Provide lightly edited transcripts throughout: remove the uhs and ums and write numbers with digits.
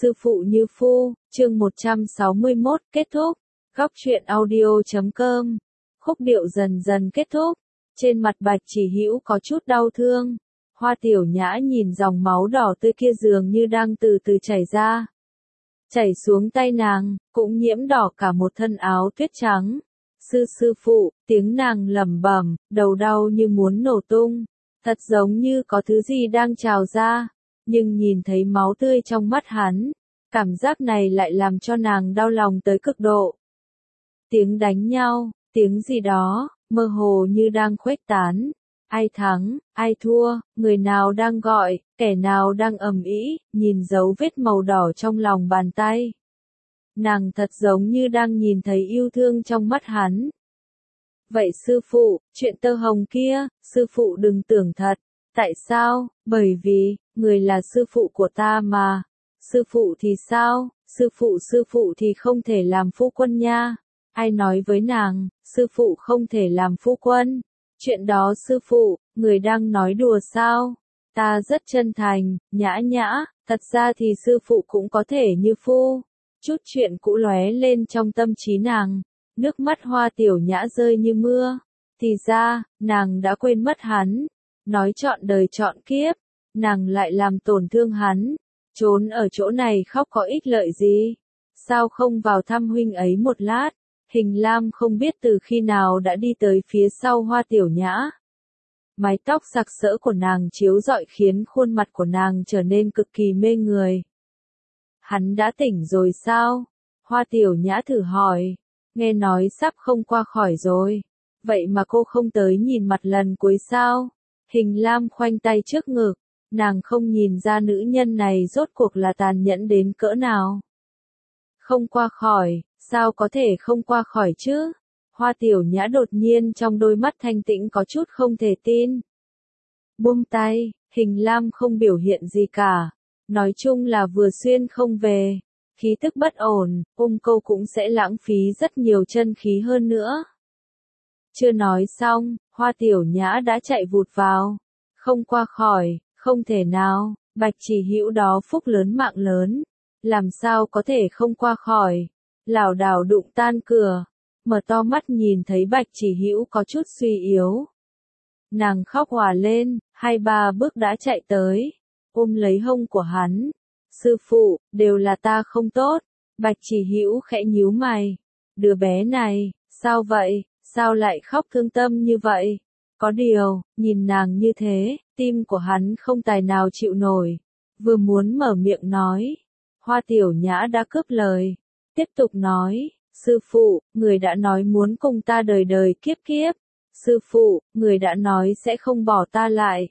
Sư phụ như phu, chương 161, kết thúc. Góc truyện audio.com. Khúc điệu dần dần kết thúc. Trên mặt Bạch Chỉ Hữu có chút đau thương. Hoa Tiểu Nhã nhìn dòng máu đỏ tươi kia dường như đang từ từ chảy ra. Chảy xuống tay nàng, cũng nhiễm đỏ cả một thân áo tuyết trắng. Sư phụ, tiếng nàng lẩm bẩm, đầu đau như muốn nổ tung. Thật giống như có thứ gì đang trào ra. Nhưng nhìn thấy máu tươi trong mắt hắn, cảm giác này lại làm cho nàng đau lòng tới cực độ. Tiếng đánh nhau, tiếng gì đó, mơ hồ như đang khuếch tán. Ai thắng, ai thua, người nào đang gọi, kẻ nào đang ầm ĩ, nhìn dấu vết màu đỏ trong lòng bàn tay. Nàng thật giống như đang nhìn thấy yêu thương trong mắt hắn. Vậy sư phụ, chuyện tơ hồng kia, sư phụ đừng tưởng thật. Tại sao? Bởi vì, người là sư phụ của ta mà. Sư phụ thì sao? Sư phụ thì không thể làm phu quân nha. Ai nói với nàng, sư phụ không thể làm phu quân? Chuyện đó sư phụ, người đang nói đùa sao? Ta rất chân thành, nhã nhã, thật ra thì sư phụ cũng có thể như phu. Chút chuyện cũ lóe lên trong tâm trí nàng, nước mắt Hoa Tiểu Nhã rơi như mưa. Thì ra, nàng đã quên mất hắn. Nói trọn đời trọn kiếp, nàng lại làm tổn thương hắn. Trốn ở chỗ này khóc có ích lợi gì? Sao không vào thăm huynh ấy một lát? Hình Lam không biết từ khi nào đã đi tới phía sau Hoa Tiểu Nhã. Mái tóc sặc sỡ của nàng chiếu rọi khiến khuôn mặt của nàng trở nên cực kỳ mê người. Hắn đã tỉnh rồi sao? Hoa Tiểu Nhã thử hỏi. Nghe nói sắp không qua khỏi rồi. Vậy mà cô không tới nhìn mặt lần cuối sao? Hình Lam khoanh tay trước ngực. Nàng không nhìn ra nữ nhân này rốt cuộc là tàn nhẫn đến cỡ nào. Không qua khỏi, sao có thể không qua khỏi chứ? Hoa Tiểu Nhã đột nhiên trong đôi mắt thanh tĩnh có chút không thể tin. Buông tay, Hình Lam không biểu hiện gì cả. Nói chung là vừa xuyên không về. Khí tức bất ổn, cô cũng sẽ lãng phí rất nhiều chân khí hơn nữa. Chưa nói xong, Hoa Tiểu Nhã đã chạy vụt vào. Không qua khỏi, không thể nào, Bạch Chỉ Hữu đó phúc lớn mạng lớn. Làm sao có thể không qua khỏi? Lảo đảo đụng tan cửa. Mở to mắt nhìn thấy Bạch Chỉ Hữu có chút suy yếu. Nàng khóc òa lên, 2-3 bước đã chạy tới. Ôm lấy hông của hắn. Sư phụ, đều là ta không tốt. Bạch Chỉ Hữu khẽ nhíu mày. Đứa bé này, sao vậy? Sao lại khóc thương tâm như vậy? Có điều, nhìn nàng như thế, tim của hắn không tài nào chịu nổi. Vừa muốn mở miệng nói. Hoa Tiểu Nhã đã cướp lời. Tiếp tục nói. Sư phụ, người đã nói muốn cùng ta đời đời kiếp kiếp. Sư phụ, người đã nói sẽ không bỏ ta lại.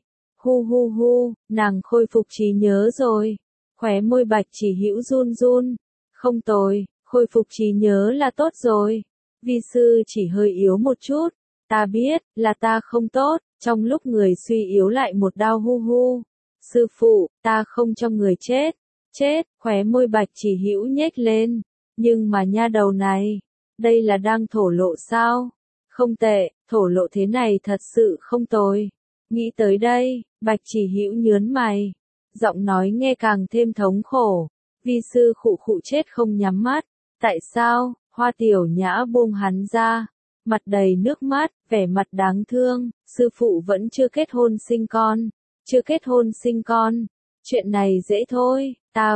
Hu, nàng khôi phục trí nhớ rồi. Khóe môi Bạch Chỉ Hữu run run. Không tồi, khôi phục trí nhớ là tốt rồi. Vi sư chỉ hơi yếu một chút. Ta biết, là ta không tốt, trong lúc người suy yếu lại một đao hu. Sư phụ, ta không cho người chết. Chết, khóe môi Bạch Chỉ Hữu nhếch lên. Nhưng mà nha đầu này, đây là đang thổ lộ sao? Không tệ, thổ lộ thế này thật sự không tồi. Nghĩ tới đây, Bạch Chỉ Hữu nhớn mày. Giọng nói nghe càng thêm thống khổ. Vi sư khụ chết không nhắm mắt. Tại sao? Hoa Tiểu Nhã buông hắn ra. Mặt đầy nước mắt, vẻ mặt đáng thương. Sư phụ vẫn chưa kết hôn sinh con. Chưa kết hôn sinh con. Chuyện này dễ thôi. Ta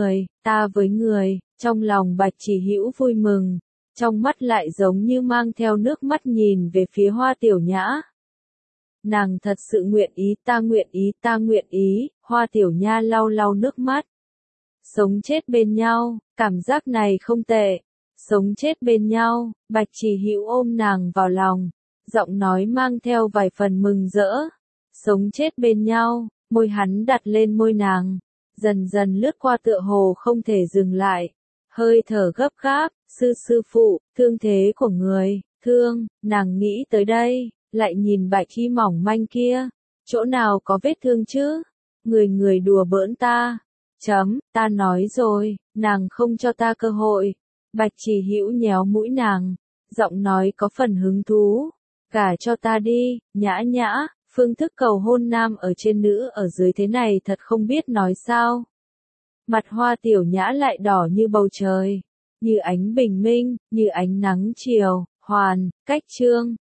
với người. Trong lòng Bạch Chỉ Hữu vui mừng. Trong mắt lại giống như mang theo nước mắt nhìn về phía Hoa Tiểu Nhã. Nàng thật sự nguyện ý, ta nguyện ý. Hoa Tiểu Nha lau nước mắt. Sống chết bên nhau, cảm giác này không tệ. Sống chết bên nhau, Bạch Chỉ Hữu ôm nàng vào lòng. Giọng nói mang theo vài phần mừng rỡ. Sống chết bên nhau, môi hắn đặt lên môi nàng. Dần dần lướt qua tựa hồ không thể dừng lại. Hơi thở gấp gáp, sư phụ, thương thế của người, nàng nghĩ tới đây, lại nhìn Bạch Chi mỏng manh kia. Chỗ nào có vết thương chứ? Người đùa bỡn ta. Ta nói rồi, nàng không cho ta cơ hội. Bạch Chỉ Hữu nhéo mũi nàng, giọng nói có phần hứng thú. Gả cho ta đi, Nhã Nhã, phương thức cầu hôn nam ở trên nữ ở dưới thế này thật không biết nói sao. Mặt Hoa Tiểu Nhã lại đỏ như bầu trời, như ánh bình minh, như ánh nắng chiều. Hoàn, Cách Chương